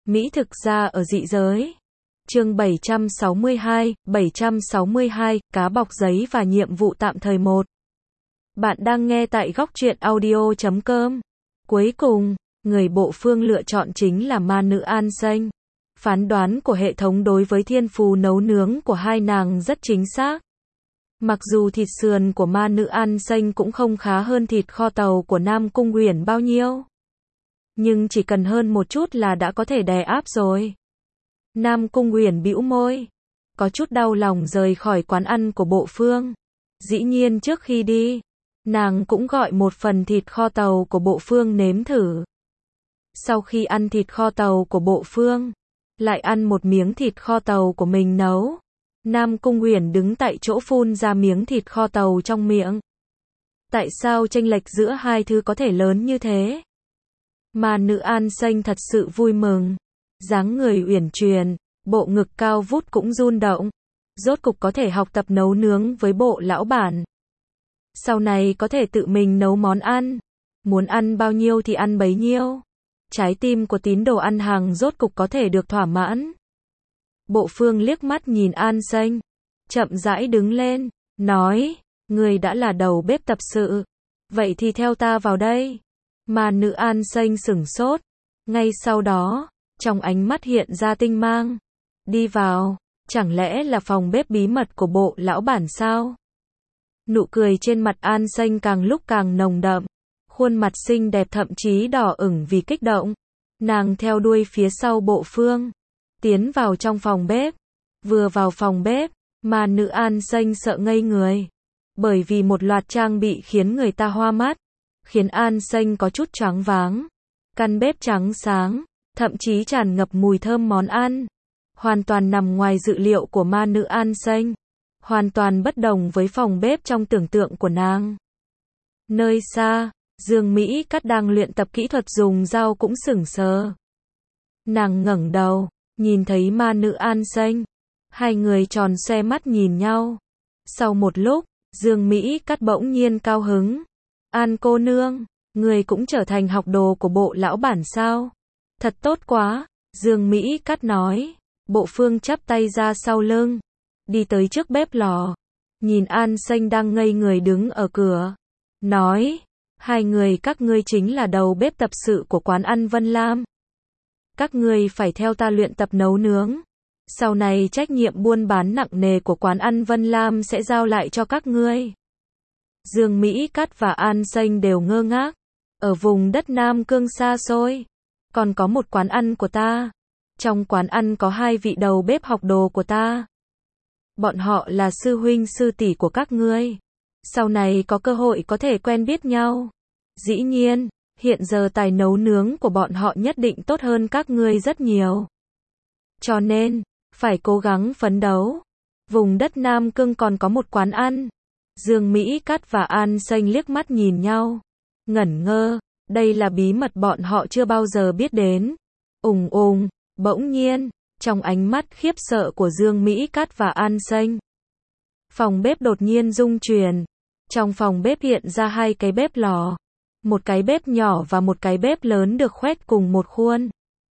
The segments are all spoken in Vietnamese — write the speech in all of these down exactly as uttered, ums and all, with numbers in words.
Mỹ thực gia ở dị giới. Chương bảy trăm sáu mươi hai, bảy trăm sáu mươi hai, cá bọc giấy và nhiệm vụ tạm thời một. Bạn đang nghe tại góc truyện audio chấm com. Cuối cùng, người bộ phương lựa chọn chính là ma nữ An Xanh. Phán đoán của hệ thống đối với thiên phú nấu nướng của hai nàng rất chính xác. Mặc dù thịt sườn của ma nữ An Xanh cũng không khá hơn thịt kho tàu của Nam Cung Uyển bao nhiêu. Nhưng chỉ cần hơn một chút là đã có thể đè áp rồi. Nam Cung Uyển bĩu môi, có chút đau lòng rời khỏi quán ăn của bộ phương. Dĩ nhiên trước khi đi, nàng cũng gọi một phần thịt kho tàu của bộ phương nếm thử. Sau khi ăn thịt kho tàu của bộ phương, lại ăn một miếng thịt kho tàu của mình nấu. Nam Cung Uyển đứng tại chỗ phun ra miếng thịt kho tàu trong miệng. Tại sao chênh lệch giữa hai thứ có thể lớn như thế? Mà nữ An Xanh thật sự vui mừng. Dáng người uyển chuyển, bộ ngực cao vút cũng run động. Rốt cục có thể học tập nấu nướng với bộ lão bản. Sau này có thể tự mình nấu món ăn. Muốn ăn bao nhiêu thì ăn bấy nhiêu. Trái tim của tín đồ ăn hàng rốt cục có thể được thỏa mãn. Bộ phương liếc mắt nhìn An Xanh, chậm rãi đứng lên, nói, người đã là đầu bếp tập sự. Vậy thì theo ta vào đây. Mà nữ An Xanh sửng sốt. Ngay sau đó, trong ánh mắt hiện ra tinh mang. Đi vào, chẳng lẽ là phòng bếp bí mật của bộ lão bản sao? Nụ cười trên mặt An Xanh càng lúc càng nồng đậm. Khuôn mặt xinh đẹp thậm chí đỏ ửng vì kích động. Nàng theo đuôi phía sau bộ phương, tiến vào trong phòng bếp. Vừa vào phòng bếp, mà nữ An Xanh sợ ngây người. Bởi vì một loạt trang bị khiến người ta hoa mắt. Khiến An Xanh có chút choáng váng. Căn bếp trắng sáng, thậm chí tràn ngập mùi thơm món ăn. Hoàn toàn nằm ngoài dự liệu của ma nữ An Xanh. Hoàn toàn bất đồng với phòng bếp trong tưởng tượng của nàng. Nơi xa, Dương Mỹ Cát đang luyện tập kỹ thuật dùng dao cũng sững sờ. Nàng ngẩng đầu, nhìn thấy ma nữ An Xanh. Hai người tròn xoe mắt nhìn nhau. Sau một lúc, Dương Mỹ Cát bỗng nhiên cao hứng. An cô nương, người cũng trở thành học đồ của bộ lão bản sao? Thật tốt quá, Dương Mỹ Cát nói. Bộ phương chắp tay ra sau lưng, đi tới trước bếp lò. Nhìn An Xanh đang ngây người đứng ở cửa. Nói, hai người các ngươi chính là đầu bếp tập sự của quán ăn Vân Lam. Các ngươi phải theo ta luyện tập nấu nướng. Sau này trách nhiệm buôn bán nặng nề của quán ăn Vân Lam sẽ giao lại cho các ngươi. Dương Mỹ Cát và An Xanh đều ngơ ngác. Ở vùng đất Nam Cương xa xôi, còn có một quán ăn của ta. Trong quán ăn có hai vị đầu bếp học đồ của ta. Bọn họ là sư huynh sư tỷ của các ngươi. Sau này có cơ hội có thể quen biết nhau. Dĩ nhiên, hiện giờ tài nấu nướng của bọn họ nhất định tốt hơn các ngươi rất nhiều. Cho nên, phải cố gắng phấn đấu. Vùng đất Nam Cương còn có một quán ăn. Dương Mỹ Cát và An Xanh liếc mắt nhìn nhau. Ngẩn ngơ, đây là bí mật bọn họ chưa bao giờ biết đến. Ùng ùng, bỗng nhiên, trong ánh mắt khiếp sợ của Dương Mỹ Cát và An Xanh, phòng bếp đột nhiên rung chuyển. Trong phòng bếp hiện ra hai cái bếp lò. Một cái bếp nhỏ và một cái bếp lớn được khoét cùng một khuôn.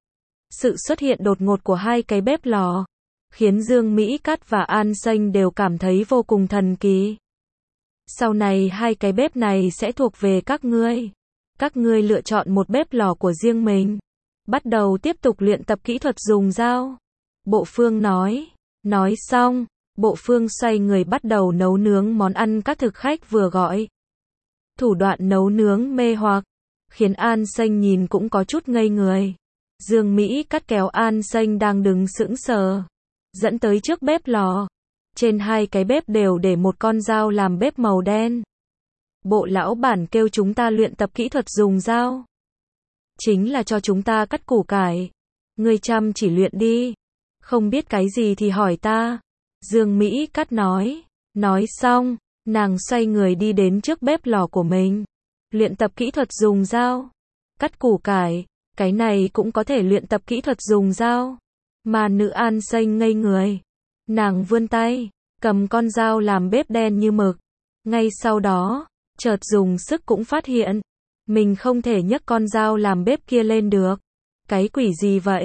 Sự xuất hiện đột ngột của hai cái bếp lò khiến Dương Mỹ Cát và An Xanh đều cảm thấy vô cùng thần kỳ. Sau này hai cái bếp này sẽ thuộc về các ngươi. Các ngươi lựa chọn một bếp lò của riêng mình. Bắt đầu tiếp tục luyện tập kỹ thuật dùng dao. Bộ phương nói. Nói xong, bộ phương xoay người bắt đầu nấu nướng món ăn các thực khách vừa gọi. Thủ đoạn nấu nướng mê hoặc, khiến An Xanh nhìn cũng có chút ngây người. Dương Mỹ Cát kéo An Xanh đang đứng sững sờ, dẫn tới trước bếp lò. Trên hai cái bếp đều để một con dao làm bếp màu đen. Bộ lão bản kêu chúng ta luyện tập kỹ thuật dùng dao. Chính là cho chúng ta cắt củ cải. Ngươi chăm chỉ luyện đi. Không biết cái gì thì hỏi ta. Dương Mỹ Cát nói. Nói xong, nàng xoay người đi đến trước bếp lò của mình. Luyện tập kỹ thuật dùng dao. Cắt củ cải, cái này cũng có thể luyện tập kỹ thuật dùng dao. Mà nữ An Xanh ngây người. Nàng vươn tay, cầm con dao làm bếp đen như mực. Ngay sau đó, chợt dùng sức cũng phát hiện. Mình không thể nhấc con dao làm bếp kia lên được. Cái quỷ gì vậy?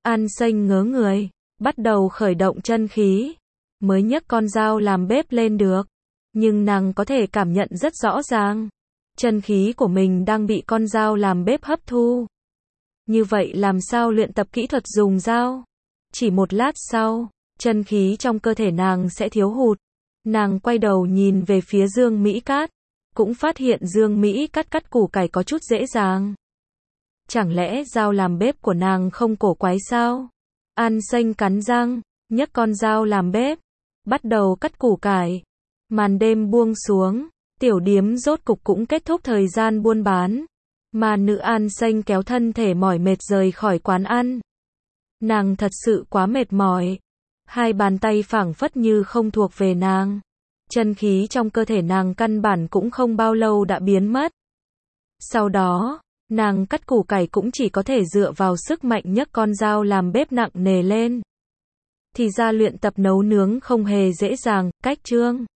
An Xanh ngớ người, bắt đầu khởi động chân khí, mới nhấc con dao làm bếp lên được. Nhưng nàng có thể cảm nhận rất rõ ràng, chân khí của mình đang bị con dao làm bếp hấp thu. Như vậy làm sao luyện tập kỹ thuật dùng dao? Chỉ một lát sau, chân khí trong cơ thể nàng sẽ thiếu hụt. Nàng quay đầu nhìn về phía Dương Mỹ Cát, cũng phát hiện Dương Mỹ Cát cắt củ cải có chút dễ dàng. Chẳng lẽ dao làm bếp của nàng không cổ quái sao? An Xanh cắn răng, nhấc con dao làm bếp, bắt đầu cắt củ cải. Màn đêm buông xuống, tiểu điếm rốt cục cũng kết thúc thời gian buôn bán. Mà nữ An Xanh kéo thân thể mỏi mệt rời khỏi quán ăn. Nàng thật sự quá mệt mỏi. Hai bàn tay phảng phất như không thuộc về nàng. Chân khí trong cơ thể nàng căn bản cũng không bao lâu đã biến mất. Sau đó, nàng cắt củ cải cũng chỉ có thể dựa vào sức mạnh nhấc con dao làm bếp nặng nề lên. Thì ra luyện tập nấu nướng không hề dễ dàng, cách chương